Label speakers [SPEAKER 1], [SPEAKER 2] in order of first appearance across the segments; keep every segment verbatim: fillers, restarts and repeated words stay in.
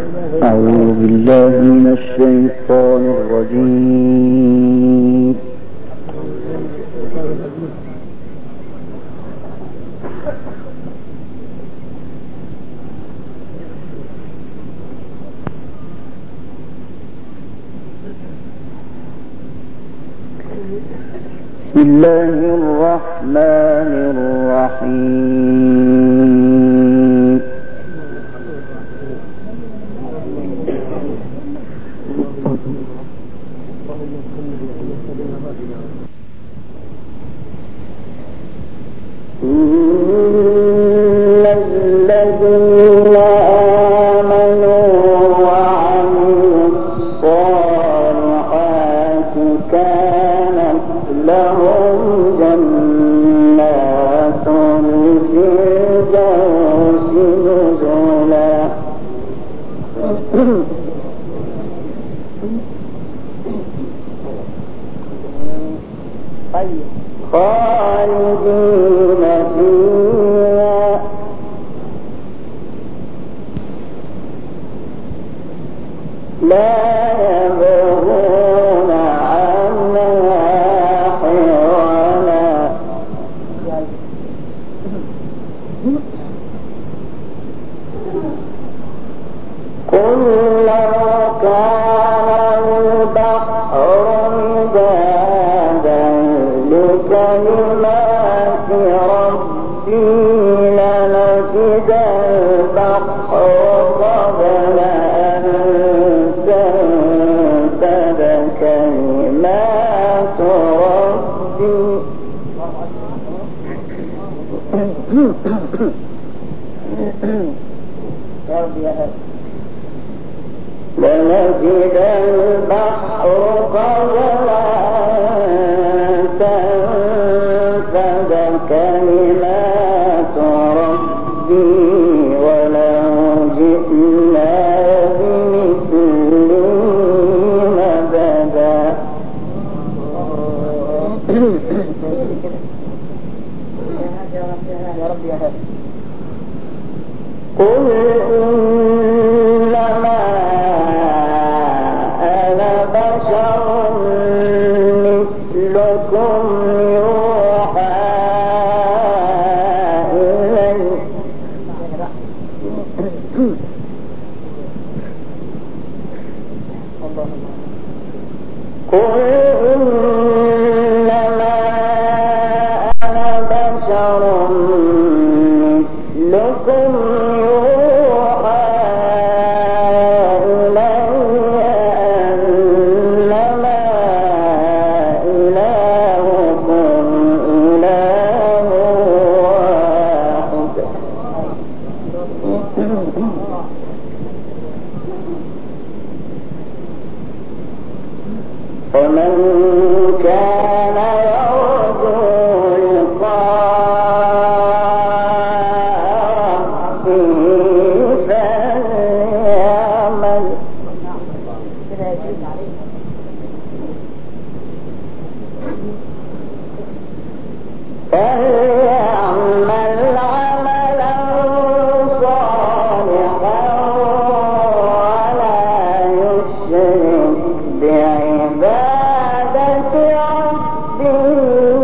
[SPEAKER 1] أعوذ بالله من الشيطان الرجيم. بسم الله الرحمن الرحيم. إن الذين آمنوا وعملوا الصالحات كانت لهم جنات الفردوس نزلا خالدين فيها لا يبغون عنها حولا قل لو كان البحر مدادا لكلمات ربي لنفد البحر قبل أن تنفد كلمات ربي لنفد البحر قبل أن تنفد كلمات ربي ولو جئنا بمثله مددا قل إنما أنا بشر مثلكم يوحى إلي قل إنما أنا بشر مثلكم يوحى إلي أنما إلهكم إله واحد فمن كان يرجو لقاء ربه فليعمل فليعمل عملا صالحا ولا يشرك بعبادة ربه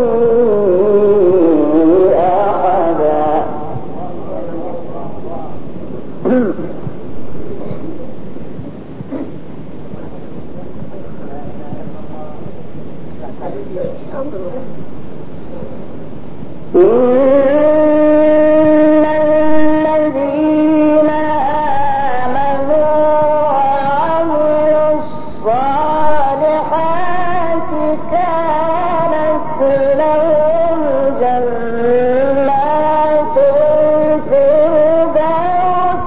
[SPEAKER 1] أحدا إن الذين آمنوا وعملوا الصالحات كانت لهم جنات الفردوس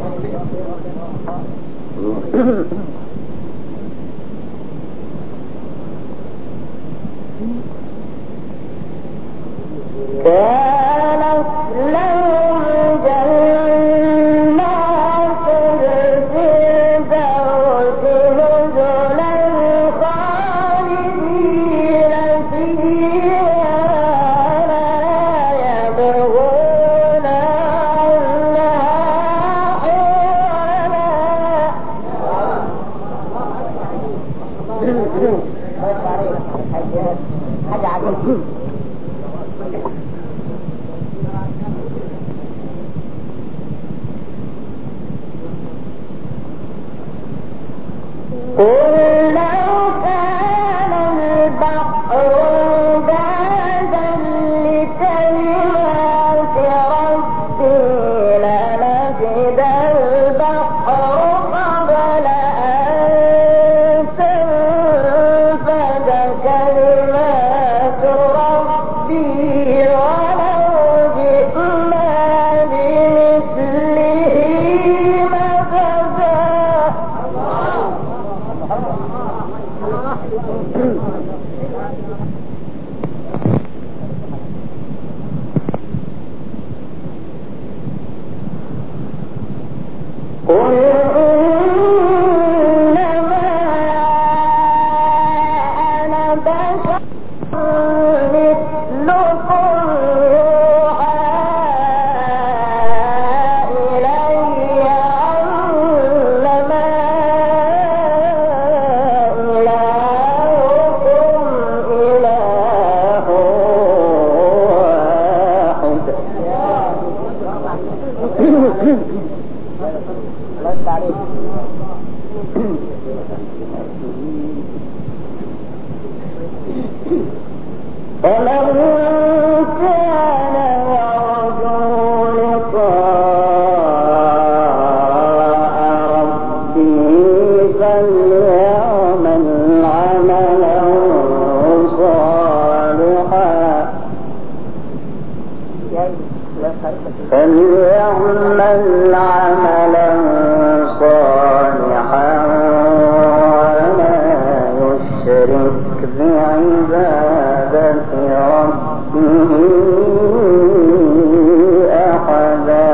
[SPEAKER 1] نزلا فليعمل عملا صالحا ولا يشرك بعبادة ربه أحدا.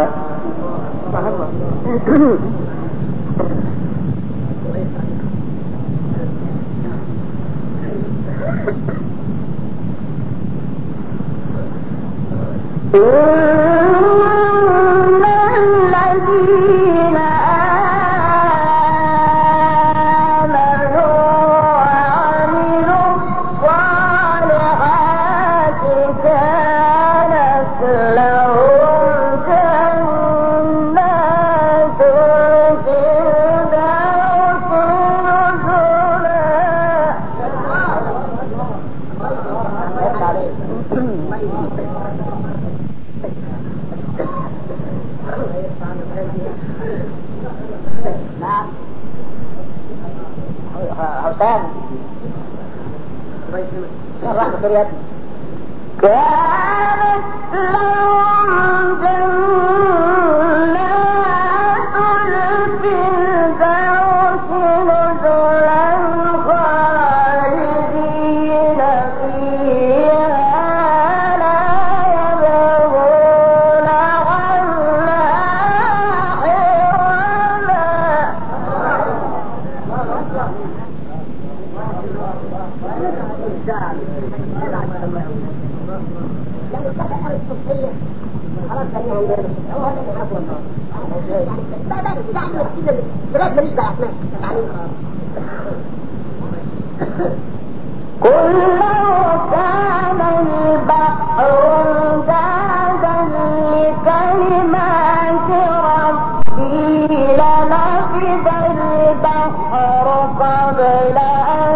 [SPEAKER 1] كانت لهم جنات الفردوس نزلا خالدين فيها لا يبغون عنها قل لو كان البحر امدادا لكلمات ربي لنفد البحر قبل أن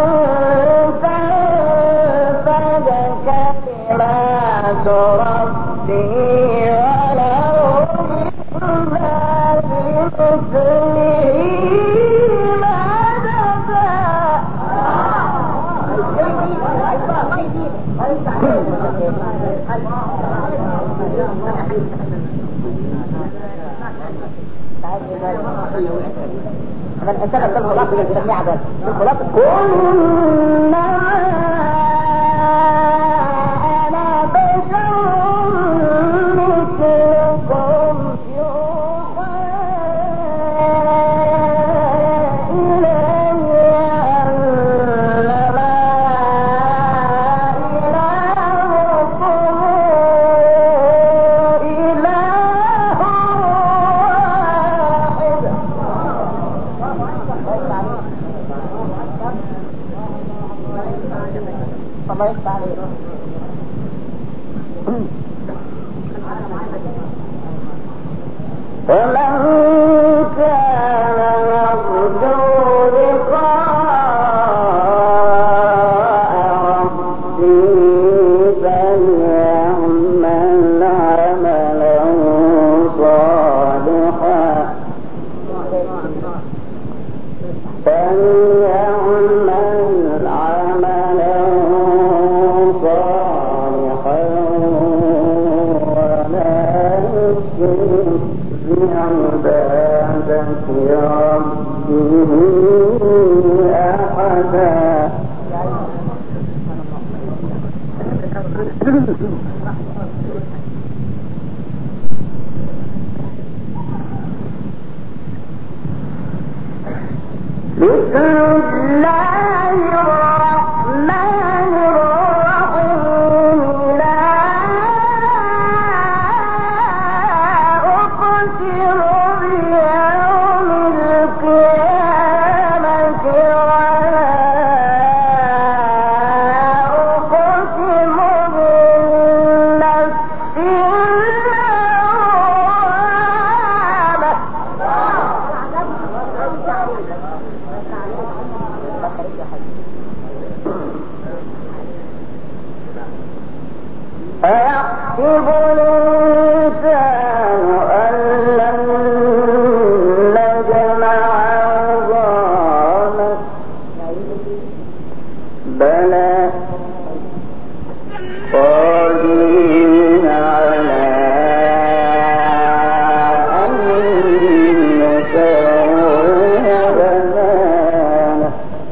[SPEAKER 1] تنفد كلمات ربي ولو جئنا بمثله من انتهى الخلاص من الجميع هذا الخلاص كنا انا بشر مثلكم يوحى الي انما الهكم اله واحد. الله يفتح عليك. ومن كان يرجو لقاء ربه فليعمل عملا صالحا فليعمل عملا صالحا ولا يشرك بعبادة ربه أحدا. بسم الله الرحمن الرحيم. لا أقسم بيوم القيامة ولا أقسم بالنفس اللوامة. الإنسان أن لن نجمع عظامه بلى قادرين على أن نسوي بنانه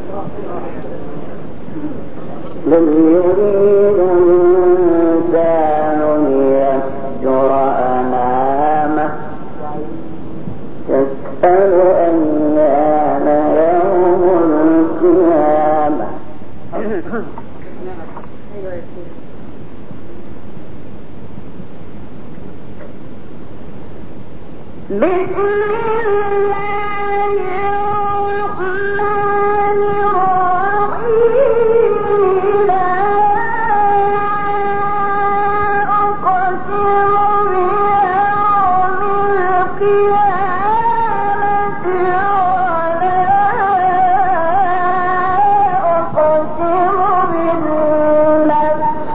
[SPEAKER 1] بل يريد الإنسان ليفجر أمامه يسأل أيان يوم القيامة. بسم الله الرحمن الرحيم لا أقسم بيوم القيامة ولا أقسم بالنفس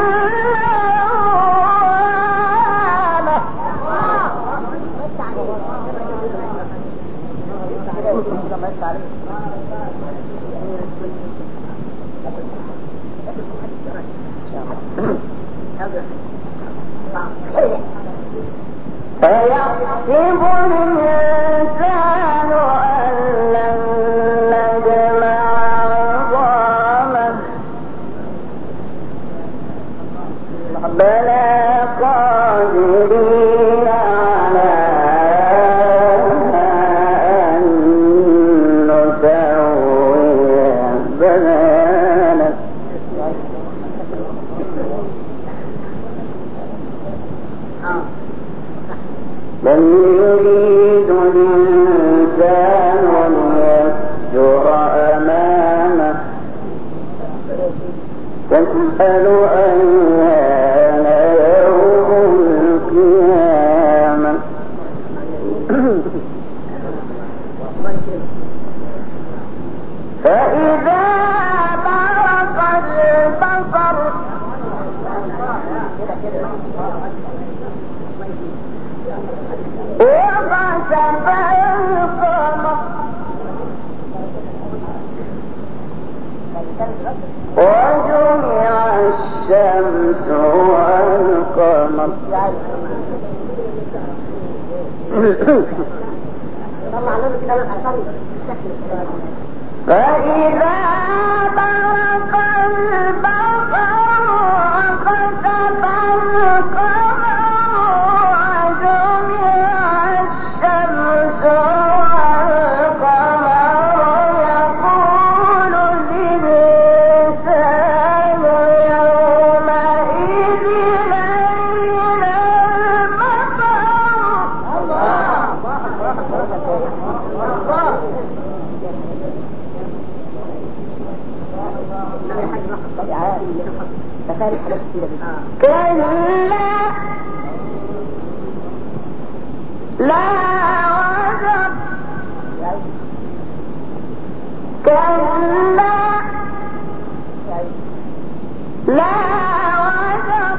[SPEAKER 1] فيحسب الإنسان أن لن نجمع عظامه بلى قادرين على أن نسوي بنانه بل يريد الإنسان ليفجر أمامه يسأل أيان يوم القيامة. فإذا برق البصر وخسف القمر وجمع الشمس والقمر فإذا برق البصر وخسف القمر كلا لا وزر كلا لا وزر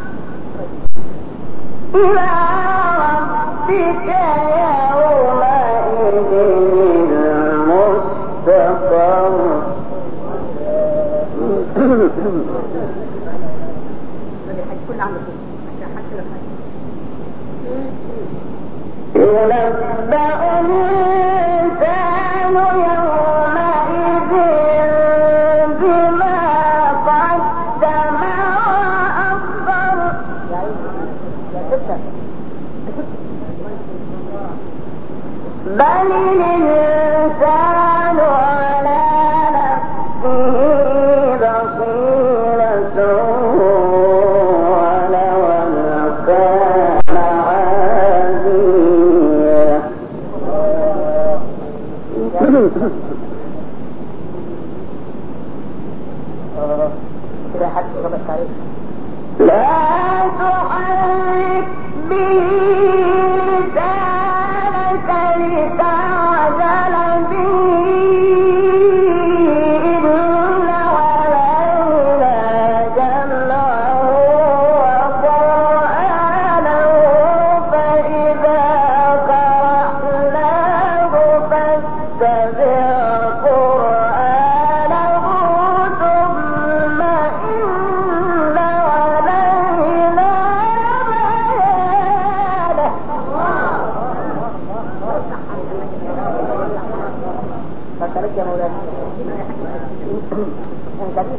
[SPEAKER 1] إلى ربك يومئذ المستقر. ينبأ الإنسان يومئذ بما قدم وأخر بل الإنسان على نفسه بصيرة ولو كان عاديا. لا تحرك به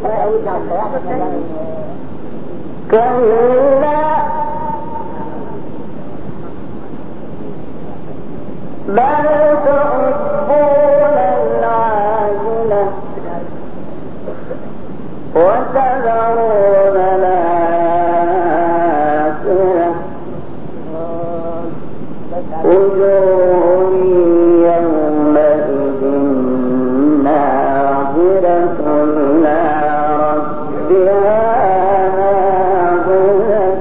[SPEAKER 1] كلا بل تحبون العاجلة وتذرون الآخرة وجوه يومئذ ناظرة إلى ربها ناظرة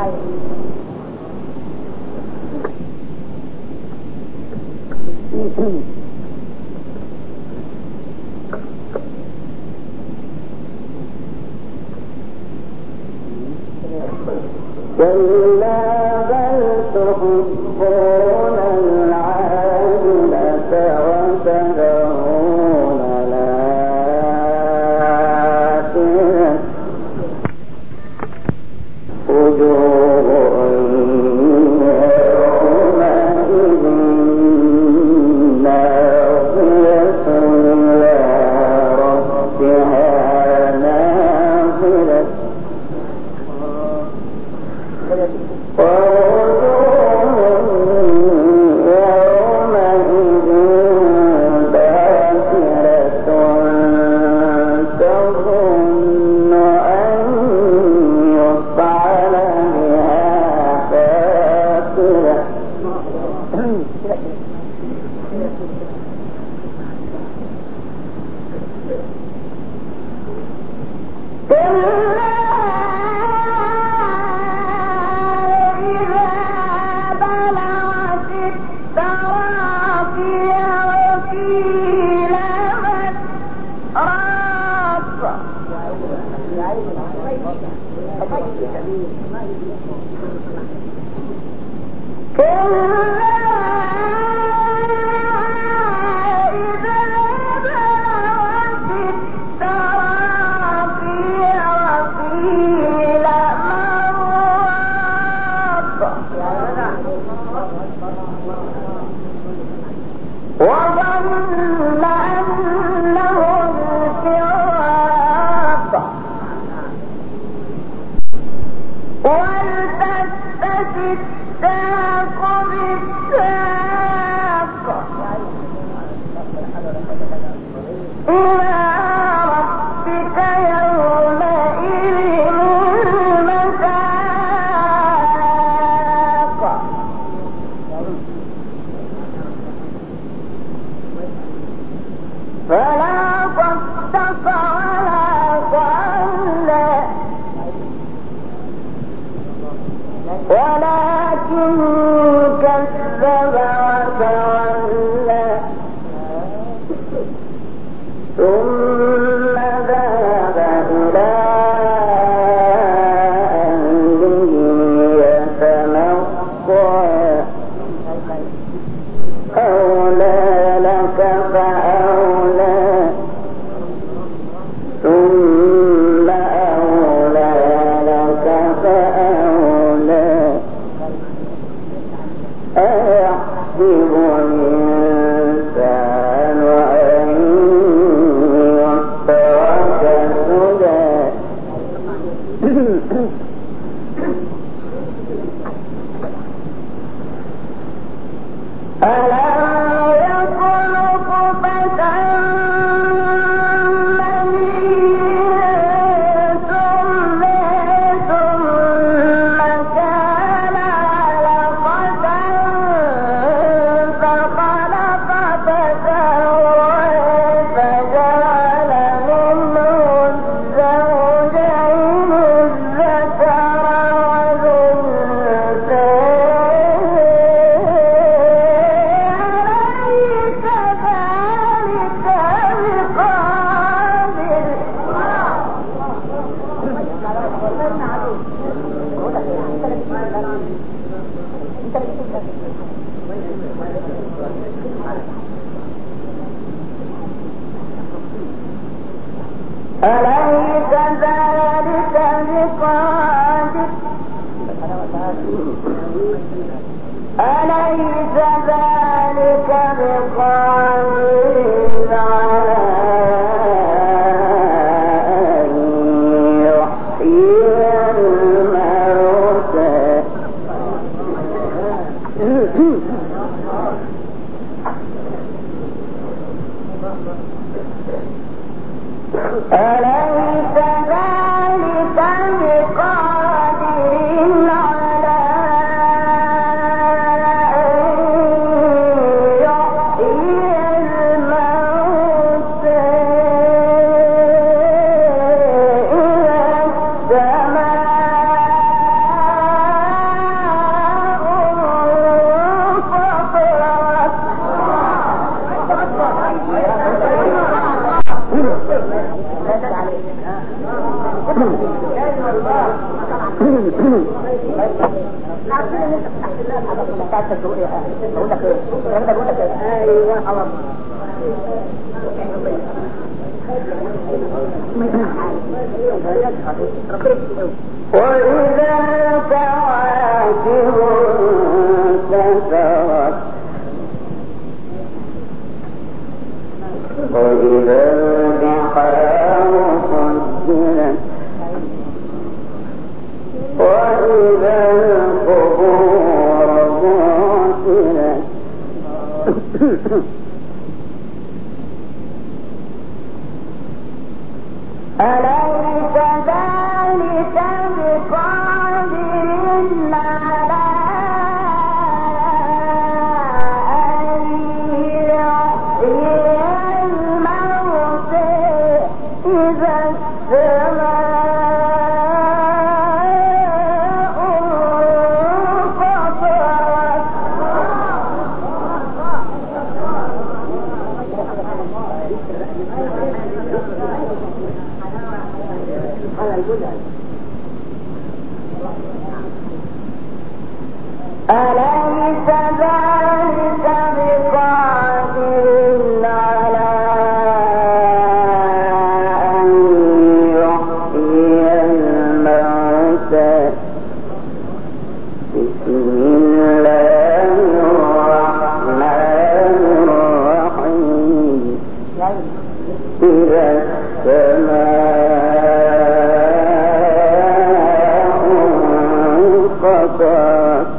[SPEAKER 1] كلا بل تحبون العاجلة وتذرون الآخرة وجوه يومئذ ناظرة إلى ربها ناظرة وظن أنه الفراق والتفت الساق بالساق إلى ربك يومئذ المساق فلا صدق ولا صلى ولكن كذب وتولى ثم ذهب إلى أهله يتمطى أولى لك فأولى ثم أولى لك فأولى أيحسب الإنسان أن يترك سدى ألم يكن نطفة من ثم ثم كان علقة فخلق فسوى فجعل منه الزوجين الذكر والأنثى أليس ذلك بقادر أليس ذلك بقادر على أن وإذا الكواكب انتثرت وإذا البحار فجرت وإذا القبور بعثرت أليس ذلك بقادر على أن يحيي الموتى إذا السماء انفطرت أليس ذلك بقادر على أن يحيي الموتى بسم الله الرحمن الرحيم إذا السماء انفطرت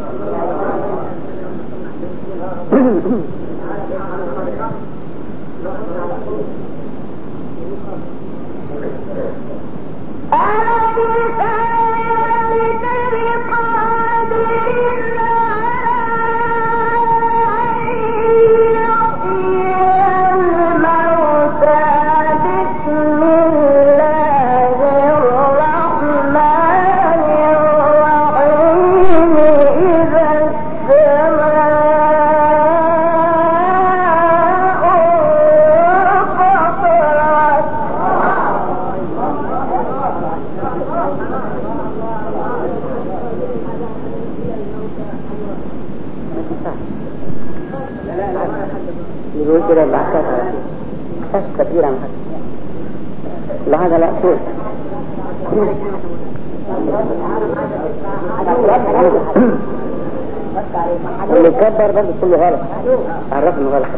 [SPEAKER 1] يقول كده العكاة كاس كبيرة مهد لا هذا لا أقول اللي يكبر برضه كله غلط عرفني غلط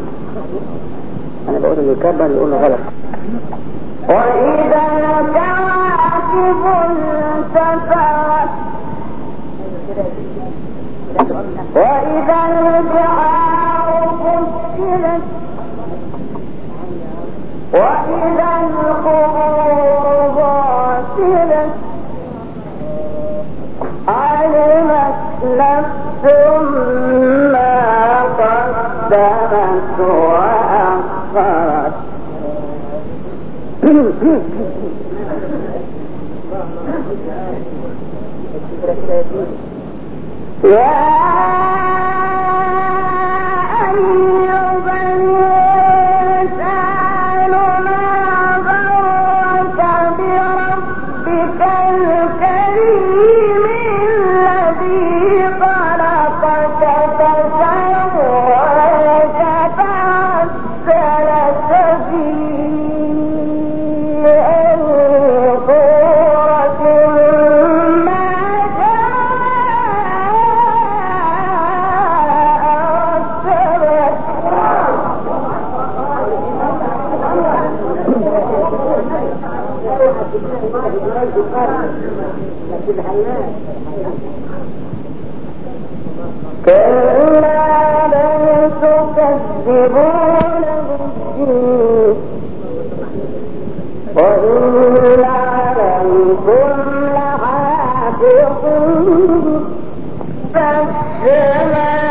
[SPEAKER 1] أنا بقول اللي يكبر يقول غلط وإذا الكواكب انتثرت وإذا البحار فجرت وإذا القبور بعثرت علمت نفس ما قدمت وأخرت يا أيها الإنسان ما غرك بربك الكريم الذي خلقك فسواك فعدلك في أي صورة ما كلا بل تكذبون بالدين وإن عليكم لحافظون فالسماء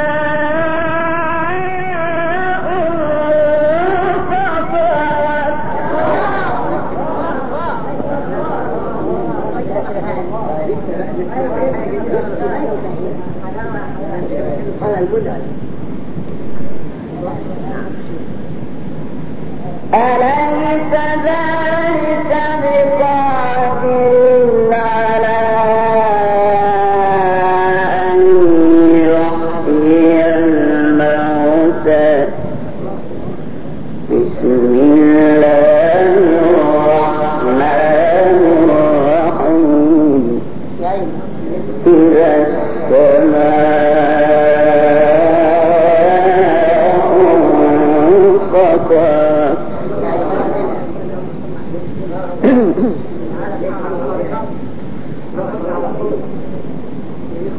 [SPEAKER 1] أليس ذلك بقادر على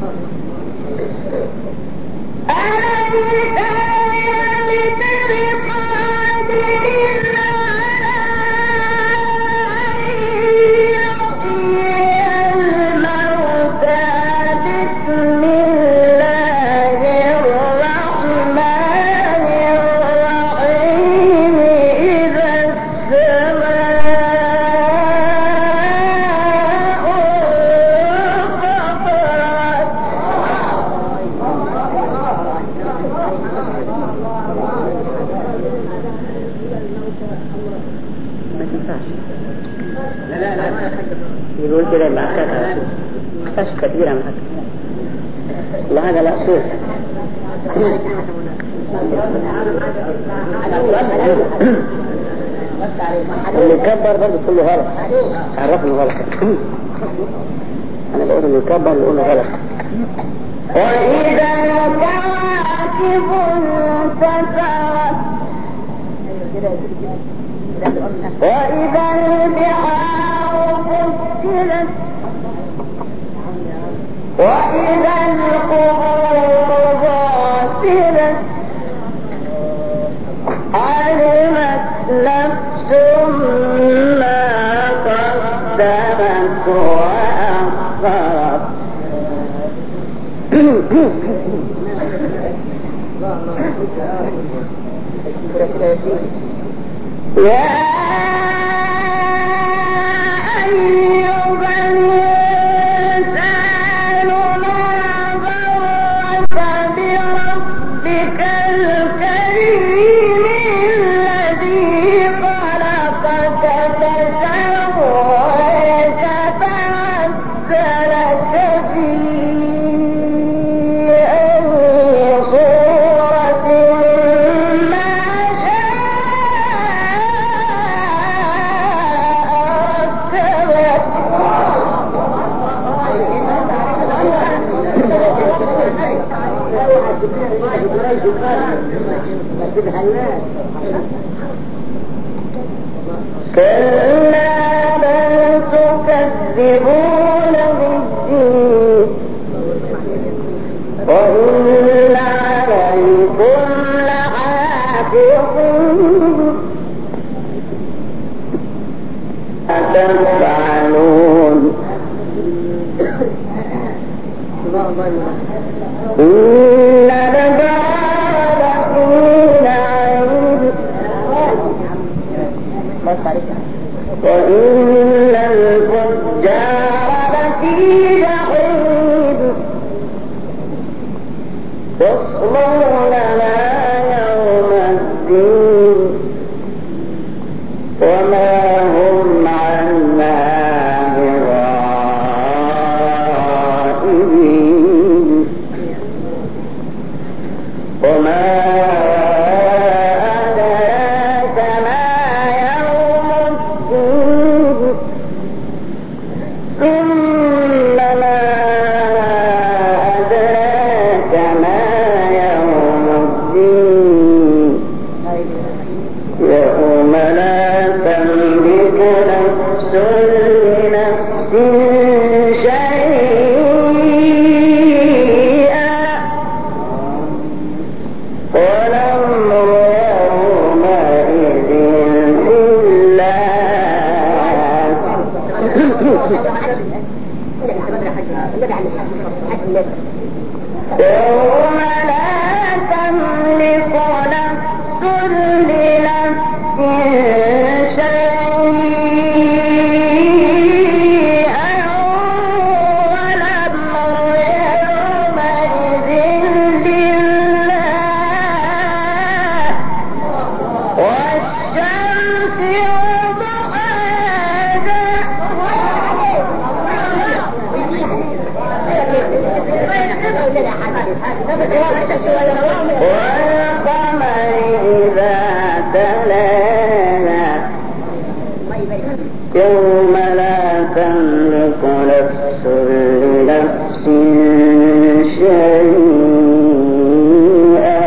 [SPEAKER 1] يقول كده البعثات على طول احتاج كثيرا من هذا الله هذا لا صوت اللي يكبر برضه كله غلط عرفني غلط انا بقول اللي يكبر اللي يقوله غلط. وإذا الكواكب انتثرت وإذا البحار فجرت وإذا القبور بعثرت علمت نفس ما قدمت وأخرت. يا أيها الإنسان ما غرك بربك الكريم الذي خلقك فسواك فعدلك في أي صورة ما كلا بل تكذبون بالدين وإن عليكم لحافظين أتفعلون إن الأبرار لفي نعيم وإن الفجار لفي جحيم يصلونها يوم الدين وما هم عنها بغائبين وما أدراك ما يوم الدين ثم ما أدراك ما يوم الدين يوم لا تملك نفس لنفس شيئا والأمر يومئذ لله يوم لا تملك نفس لنفس شيئا والأمر يومئذ لله والشمس وضحاها والقمر إذا تلاها يوم لا تملك نفس لنفس شيئا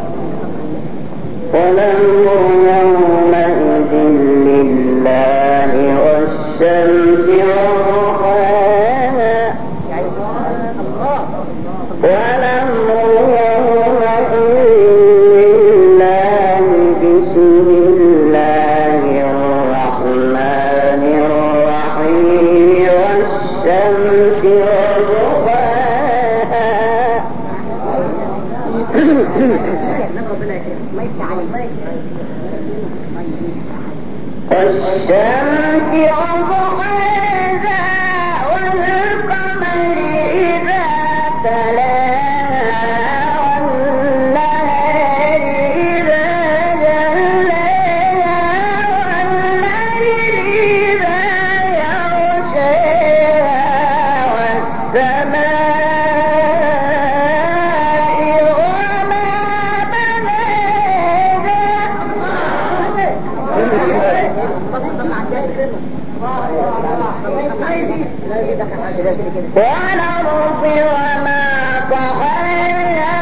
[SPEAKER 1] والأمر يومئذ لله والشمس وضحاها
[SPEAKER 2] والأرض وما طحاها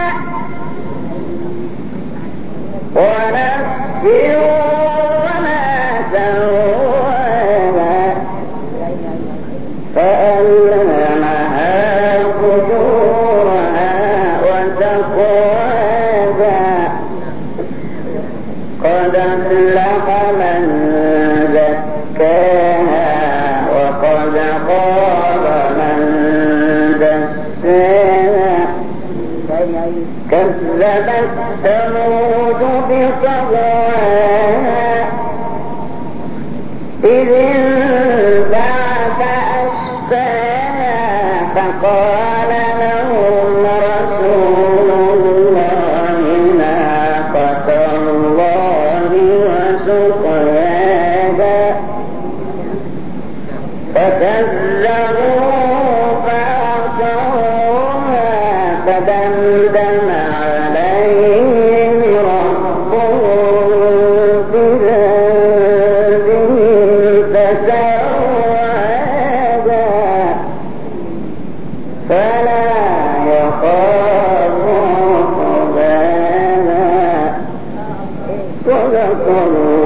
[SPEAKER 2] ونفس وما سواها فألهمها فجورها وتقواها قد أفلح من زكاها وقد خاب من دساها كذبت ثمود بطغواها إذ انبعث أشقاها فقال لهم رسول الله ناقة الله وسقياها فكذبوا فعصوها فدمدم عليهم ربهم بذنبهم فسواها فلا يخاف عقباها صدق الله